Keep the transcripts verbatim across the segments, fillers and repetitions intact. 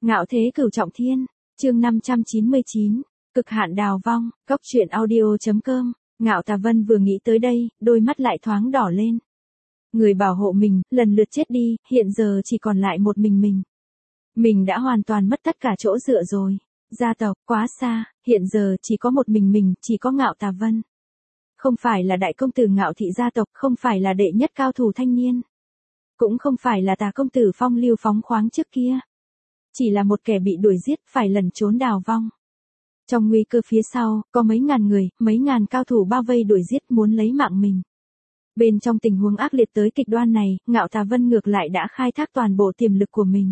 Ngạo thế cửu trọng thiên, chương năm trăm chín mươi chín, cực hạn đào vong, góc truyện audio.com, Ngạo Tà Vân vừa nghĩ tới đây, đôi mắt lại thoáng đỏ lên. Người bảo hộ mình, lần lượt chết đi, hiện giờ chỉ còn lại một mình mình. Mình đã hoàn toàn mất tất cả chỗ dựa rồi. Gia tộc, quá xa, hiện giờ chỉ có một mình mình, chỉ có Ngạo Tà Vân. Không phải là đại công tử Ngạo thị gia tộc, không phải là đệ nhất cao thủ thanh niên. Cũng không phải là Tà công tử phong lưu phóng khoáng trước kia. Chỉ là một kẻ bị đuổi giết, phải lẩn trốn đào vong. Trong nguy cơ phía sau, có mấy ngàn người, mấy ngàn cao thủ bao vây đuổi giết muốn lấy mạng mình. Bên trong tình huống ác liệt tới kịch đoan này, Ngạo Tà Vân ngược lại đã khai thác toàn bộ tiềm lực của mình.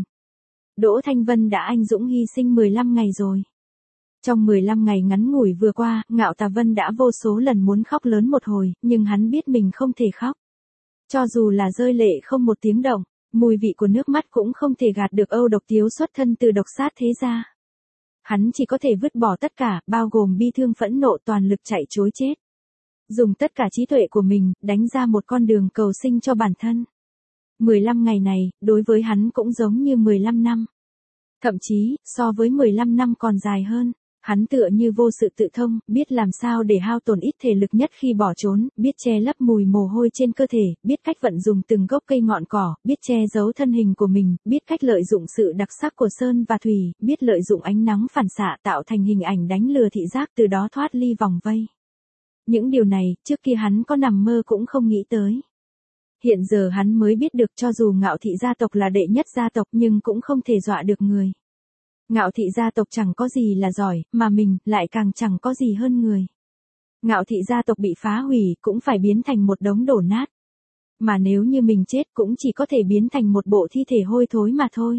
Đỗ Thanh Vân đã anh dũng hy sinh mười lăm ngày rồi. Trong mười lăm ngày ngắn ngủi vừa qua, Ngạo Tà Vân đã vô số lần muốn khóc lớn một hồi, nhưng hắn biết mình không thể khóc. Cho dù là rơi lệ không một tiếng động, mùi vị của nước mắt cũng không thể gạt được âu độc tiếu xuất thân từ độc sát thế gia. Hắn chỉ có thể vứt bỏ tất cả, bao gồm bi thương phẫn nộ toàn lực chạy trối chết. Dùng tất cả trí tuệ của mình, đánh ra một con đường cầu sinh cho bản thân. mười lăm ngày này, đối với hắn cũng giống như mười lăm năm. Thậm chí, so với mười lăm năm còn dài hơn. Hắn tựa như vô sự tự thông, biết làm sao để hao tổn ít thể lực nhất khi bỏ trốn, biết che lấp mùi mồ hôi trên cơ thể, biết cách vận dụng từng gốc cây ngọn cỏ, biết che giấu thân hình của mình, biết cách lợi dụng sự đặc sắc của sơn và thủy, biết lợi dụng ánh nắng phản xạ tạo thành hình ảnh đánh lừa thị giác từ đó thoát ly vòng vây. Những điều này, trước kia hắn có nằm mơ cũng không nghĩ tới. Hiện giờ hắn mới biết được cho dù Ngạo thị gia tộc là đệ nhất gia tộc nhưng cũng không thể dọa được người. Ngạo thị gia tộc chẳng có gì là giỏi, mà mình lại càng chẳng có gì hơn người. Ngạo thị gia tộc bị phá hủy cũng phải biến thành một đống đổ nát. Mà nếu như mình chết cũng chỉ có thể biến thành một bộ thi thể hôi thối mà thôi.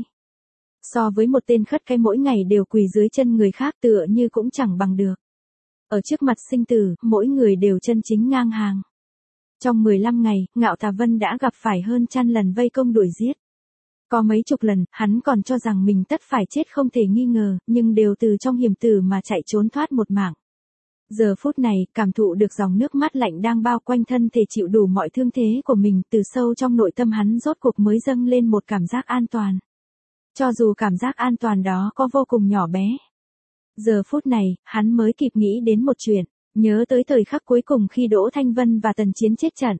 So với một tên khất cái mỗi ngày đều quỳ dưới chân người khác tựa như cũng chẳng bằng được. Ở trước mặt sinh tử, mỗi người đều chân chính ngang hàng. Trong mười lăm ngày, Ngạo Tà Vân đã gặp phải hơn trăm lần vây công đuổi giết. Có mấy chục lần, hắn còn cho rằng mình tất phải chết không thể nghi ngờ, nhưng đều từ trong hiểm tử mà chạy trốn thoát một mạng. Giờ phút này, cảm thụ được dòng nước mắt lạnh đang bao quanh thân thể chịu đủ mọi thương thế của mình, từ sâu trong nội tâm hắn rốt cuộc mới dâng lên một cảm giác an toàn. Cho dù cảm giác an toàn đó có vô cùng nhỏ bé. Giờ phút này, hắn mới kịp nghĩ đến một chuyện, nhớ tới thời khắc cuối cùng khi Đỗ Thanh Vân và Tần Chiến chết trận.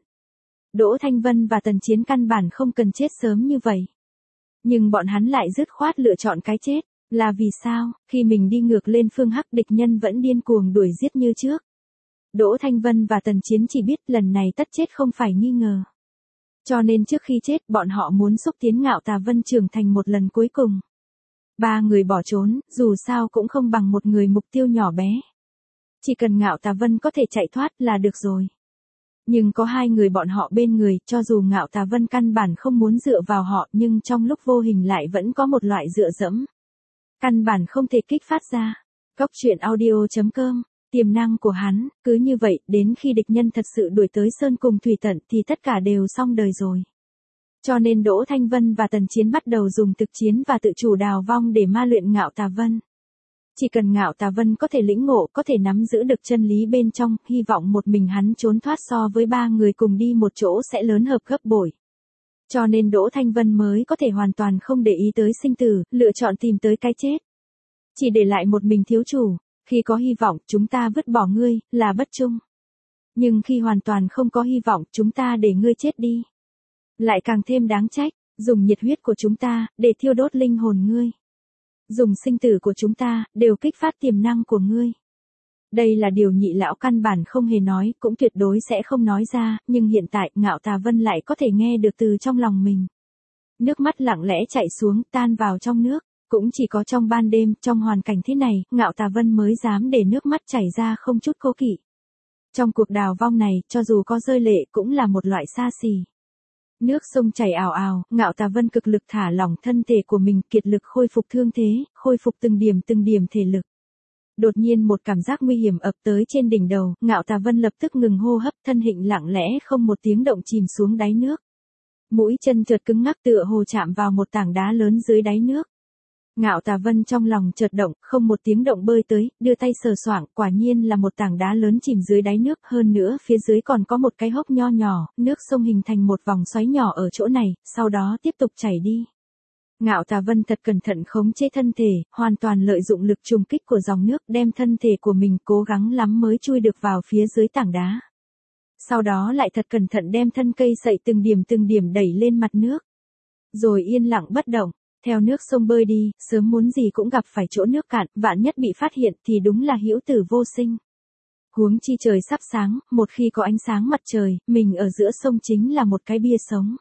Đỗ Thanh Vân và Tần Chiến căn bản không cần chết sớm như vậy. Nhưng bọn hắn lại dứt khoát lựa chọn cái chết, là vì sao, khi mình đi ngược lên phương hắc địch nhân vẫn điên cuồng đuổi giết như trước. Đỗ Thanh Vân và Tần Chiến chỉ biết lần này tất chết không phải nghi ngờ. Cho nên trước khi chết bọn họ muốn xúc tiến Ngạo Tà Vân trưởng thành một lần cuối cùng. Ba người bỏ trốn, dù sao cũng không bằng một người mục tiêu nhỏ bé. Chỉ cần Ngạo Tà Vân có thể chạy thoát là được rồi. Nhưng có hai người bọn họ bên người, cho dù Ngạo Tà Vân căn bản không muốn dựa vào họ nhưng trong lúc vô hình lại vẫn có một loại dựa dẫm. Căn bản không thể kích phát ra. Góc truyện audio.com, tiềm năng của hắn, cứ như vậy, đến khi địch nhân thật sự đuổi tới sơn cùng thủy tận thì tất cả đều xong đời rồi. Cho nên Đỗ Thanh Vân và Tần Chiến bắt đầu dùng thực chiến và tự chủ đào vong để ma luyện Ngạo Tà Vân. Chỉ cần Ngạo Tà Vân có thể lĩnh ngộ, có thể nắm giữ được chân lý bên trong, hy vọng một mình hắn trốn thoát so với ba người cùng đi một chỗ sẽ lớn hợp gấp bội. Cho nên Đỗ Thanh Vân mới có thể hoàn toàn không để ý tới sinh tử, lựa chọn tìm tới cái chết. Chỉ để lại một mình thiếu chủ, khi có hy vọng chúng ta vứt bỏ ngươi, là bất trung. Nhưng khi hoàn toàn không có hy vọng chúng ta để ngươi chết đi. Lại càng thêm đáng trách, dùng nhiệt huyết của chúng ta, để thiêu đốt linh hồn ngươi. Dùng sinh tử của chúng ta, đều kích phát tiềm năng của ngươi. Đây là điều Nhị lão căn bản không hề nói, cũng tuyệt đối sẽ không nói ra, nhưng hiện tại Ngạo Tà Vân lại có thể nghe được từ trong lòng mình. Nước mắt lặng lẽ chảy xuống, tan vào trong nước, cũng chỉ có trong ban đêm, trong hoàn cảnh thế này, Ngạo Tà Vân mới dám để nước mắt chảy ra không chút cố kỵ. Trong cuộc đào vong này, cho dù có rơi lệ cũng là một loại xa xỉ. Nước sông chảy ào ào, Ngạo Tà Vân cực lực thả lỏng thân thể của mình, kiệt lực khôi phục thương thế, khôi phục từng điểm từng điểm thể lực. Đột nhiên một cảm giác nguy hiểm ập tới trên đỉnh đầu, Ngạo Tà Vân lập tức ngừng hô hấp, thân hình lặng lẽ không một tiếng động chìm xuống đáy nước. Mũi chân trượt cứng ngắc tựa hồ chạm vào một tảng đá lớn dưới đáy nước. Ngạo Tà Vân trong lòng chợt động, không một tiếng động bơi tới, đưa tay sờ soạng, quả nhiên là một tảng đá lớn chìm dưới đáy nước, hơn nữa phía dưới còn có một cái hốc nho nhỏ, nước sông hình thành một vòng xoáy nhỏ ở chỗ này, sau đó tiếp tục chảy đi. Ngạo Tà Vân thật cẩn thận khống chế thân thể, hoàn toàn lợi dụng lực trùng kích của dòng nước đem thân thể của mình cố gắng lắm mới chui được vào phía dưới tảng đá. Sau đó lại thật cẩn thận đem thân cây sậy từng điểm từng điểm đẩy lên mặt nước. Rồi yên lặng bất động, theo nước sông bơi đi, sớm muốn gì cũng gặp phải chỗ nước cạn, vạn nhất bị phát hiện thì đúng là hữu tử vô sinh. Huống chi trời sắp sáng, một khi có ánh sáng mặt trời, mình ở giữa sông chính là một cái bia sống.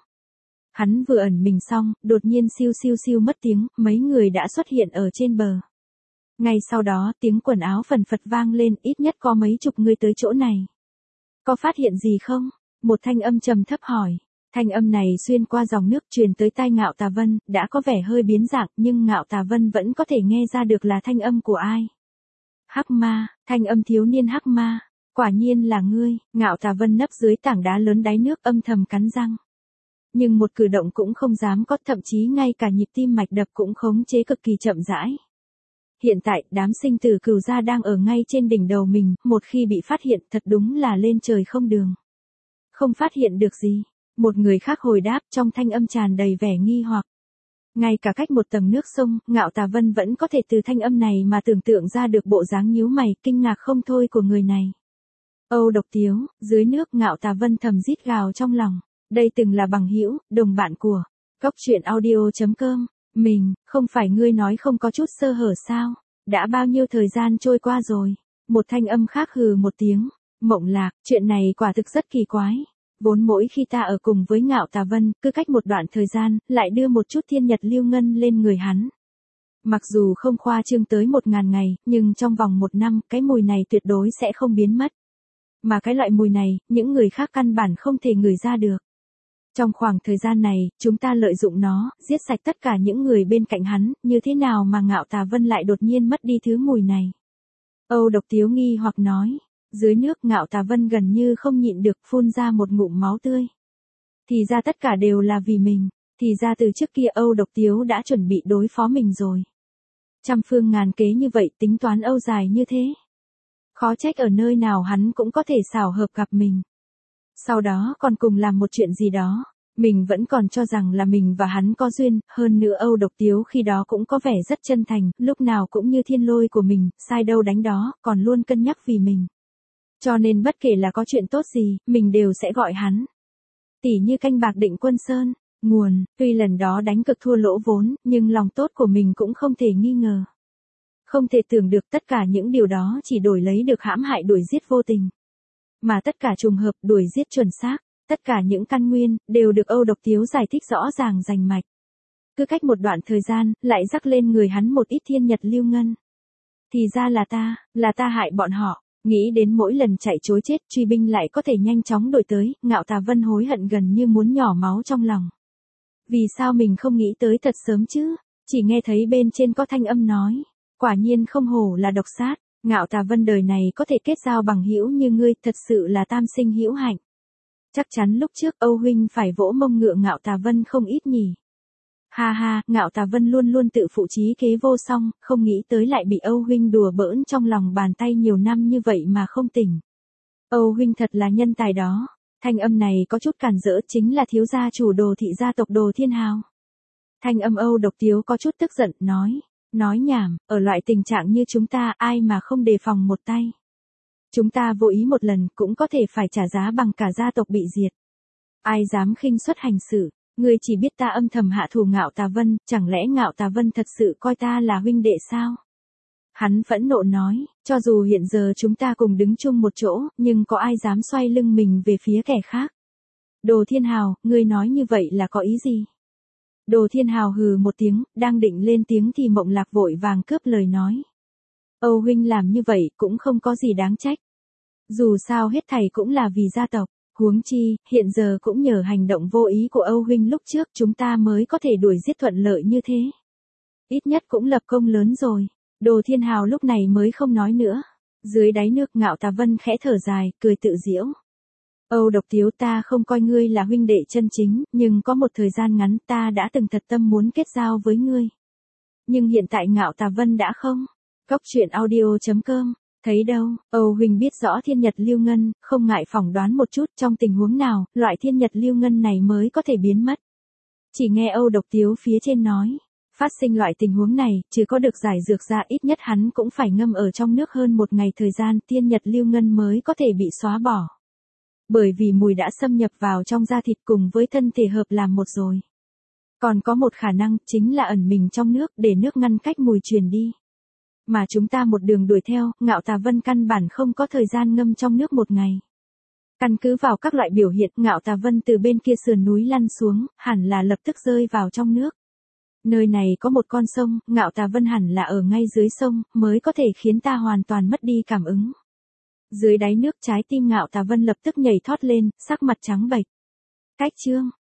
Hắn vừa ẩn mình xong, đột nhiên siêu siêu siêu mất tiếng, mấy người đã xuất hiện ở trên bờ. Ngay sau đó tiếng quần áo phần phật vang lên, ít nhất có mấy chục người tới chỗ này. Có phát hiện gì không? Một thanh âm trầm thấp hỏi. Thanh âm này xuyên qua dòng nước truyền tới tai Ngạo Tà Vân, đã có vẻ hơi biến dạng nhưng Ngạo Tà Vân vẫn có thể nghe ra được là thanh âm của ai. Hắc ma, thanh âm thiếu niên hắc ma, quả nhiên là ngươi. Ngạo Tà Vân nấp dưới tảng đá lớn đáy nước âm thầm cắn răng. Nhưng một cử động cũng không dám có, thậm chí ngay cả nhịp tim mạch đập cũng khống chế cực kỳ chậm rãi. Hiện tại, đám sinh tử cửu gia đang ở ngay trên đỉnh đầu mình, một khi bị phát hiện thật đúng là lên trời không đường. Không phát hiện được gì. Một người khác hồi đáp trong thanh âm tràn đầy vẻ nghi hoặc. Ngay cả cách một tầng nước sông, Ngạo Tà Vân vẫn có thể từ thanh âm này mà tưởng tượng ra được bộ dáng nhíu mày, kinh ngạc không thôi của người này. Âu Độc Tiếu, dưới nước Ngạo Tà Vân thầm rít gào trong lòng. Đây từng là bằng hữu, đồng bạn của Cốc Truyện Audio chấm com. Mình, không phải ngươi nói không có chút sơ hở sao? Đã bao nhiêu thời gian trôi qua rồi? Một thanh âm khác hừ một tiếng. Mộng Lạc, chuyện này quả thực rất kỳ quái. Vốn mỗi khi ta ở cùng với Ngạo Tà Vân, cứ cách một đoạn thời gian, lại đưa một chút thiên nhật lưu ngân lên người hắn. Mặc dù không khoa trương tới một ngàn ngày, nhưng trong vòng một năm, cái mùi này tuyệt đối sẽ không biến mất. Mà cái loại mùi này, những người khác căn bản không thể ngửi ra được. Trong khoảng thời gian này, chúng ta lợi dụng nó, giết sạch tất cả những người bên cạnh hắn, như thế nào mà Ngạo Tà Vân lại đột nhiên mất đi thứ mùi này? Âu Độc Tiếu nghi hoặc nói. Dưới nước Ngạo Tà Vân gần như không nhịn được phun ra một ngụm máu tươi. Thì ra tất cả đều là vì mình, thì ra từ trước kia Âu Độc Tiếu đã chuẩn bị đối phó mình rồi. Trăm phương ngàn kế như vậy, tính toán âu dài như thế. Khó trách ở nơi nào hắn cũng có thể xảo hợp gặp mình. Sau đó còn cùng làm một chuyện gì đó, mình vẫn còn cho rằng là mình và hắn có duyên, hơn nữa Âu Độc Tiếu khi đó cũng có vẻ rất chân thành, lúc nào cũng như thiên lôi của mình, sai đâu đánh đó, còn luôn cân nhắc vì mình. Cho nên bất kể là có chuyện tốt gì, mình đều sẽ gọi hắn. Tỉ như canh bạc Định Quân Sơn, nguồn, tuy lần đó đánh cực thua lỗ vốn, nhưng lòng tốt của mình cũng không thể nghi ngờ. Không thể tưởng được tất cả những điều đó chỉ đổi lấy được hãm hại đuổi giết vô tình. Mà tất cả trùng hợp đuổi giết chuẩn xác, tất cả những căn nguyên, đều được Âu Độc Tiếu giải thích rõ ràng rành mạch. Cứ cách một đoạn thời gian, lại rắc lên người hắn một ít thiên nhật lưu ngân. Thì ra là ta, là ta hại bọn họ. Nghĩ đến mỗi lần chạy trối chết truy binh lại có thể nhanh chóng đổi tới, Ngạo Tà Vân hối hận gần như muốn nhỏ máu trong lòng. Vì sao mình không nghĩ tới thật sớm chứ? Chỉ nghe thấy bên trên có thanh âm nói. Quả nhiên không hổ là độc sát, Ngạo Tà Vân đời này có thể kết giao bằng hữu như ngươi, thật sự là tam sinh hữu hạnh. Chắc chắn lúc trước Âu huynh phải vỗ mông ngựa Ngạo Tà Vân không ít nhỉ. Ha ha, Ngạo Tà Vân luôn luôn tự phụ trí kế vô song, không nghĩ tới lại bị Âu huynh đùa bỡn trong lòng bàn tay nhiều năm như vậy mà không tỉnh. Âu huynh thật là nhân tài đó. Thanh âm này có chút cản rỡ, chính là thiếu gia chủ Đồ thị gia tộc Đồ Thiên Hào. Thanh âm Âu Độc Tiếu có chút tức giận, nói, nói nhảm, ở loại tình trạng như chúng ta ai mà không đề phòng một tay. Chúng ta vô ý một lần cũng có thể phải trả giá bằng cả gia tộc bị diệt. Ai dám khinh suất hành sự. Ngươi chỉ biết ta âm thầm hạ thù Ngạo Tà Vân, chẳng lẽ Ngạo Tà Vân thật sự coi ta là huynh đệ sao? Hắn phẫn nộ nói, cho dù hiện giờ chúng ta cùng đứng chung một chỗ, nhưng có ai dám xoay lưng mình về phía kẻ khác? Đồ Thiên Hào, ngươi nói như vậy là có ý gì? Đồ Thiên Hào hừ một tiếng, đang định lên tiếng thì Mộng Lạc vội vàng cướp lời nói. Âu huynh làm như vậy cũng không có gì đáng trách. Dù sao hết thảy cũng là vì gia tộc. Huống chi, hiện giờ cũng nhờ hành động vô ý của Âu huynh lúc trước chúng ta mới có thể đuổi giết thuận lợi như thế. Ít nhất cũng lập công lớn rồi. Đồ Thiên Hào lúc này mới không nói nữa. Dưới đáy nước Ngạo Tà Vân khẽ thở dài, cười tự giễu. Âu Độc Tiếu, ta không coi ngươi là huynh đệ chân chính, nhưng có một thời gian ngắn ta đã từng thật tâm muốn kết giao với ngươi. Nhưng hiện tại Ngạo Tà Vân đã không. Cốc Truyện Audio chấm com. Thấy đâu, Âu huynh biết rõ thiên nhật lưu ngân, không ngại phỏng đoán một chút trong tình huống nào, loại thiên nhật lưu ngân này mới có thể biến mất. Chỉ nghe Âu Độc Tiếu phía trên nói, Phát sinh loại tình huống này, chứ có được giải dược ra ít nhất hắn cũng phải ngâm ở trong nước hơn một ngày thời gian tiên nhật lưu ngân mới có thể bị xóa bỏ. Bởi vì mùi đã xâm nhập vào trong da thịt cùng với thân thể hợp làm một rồi. Còn có một khả năng chính là ẩn mình trong nước để nước ngăn cách mùi truyền đi. Mà chúng ta một đường đuổi theo, Ngạo Tà Vân căn bản không có thời gian ngâm trong nước một ngày. Căn cứ vào các loại biểu hiện, Ngạo Tà Vân từ bên kia sườn núi lăn xuống, hẳn là lập tức rơi vào trong nước. Nơi này có một con sông, Ngạo Tà Vân hẳn là ở ngay dưới sông, mới có thể khiến ta hoàn toàn mất đi cảm ứng. Dưới đáy nước trái tim Ngạo Tà Vân lập tức nhảy thoát lên, sắc mặt trắng bệch. Cách chương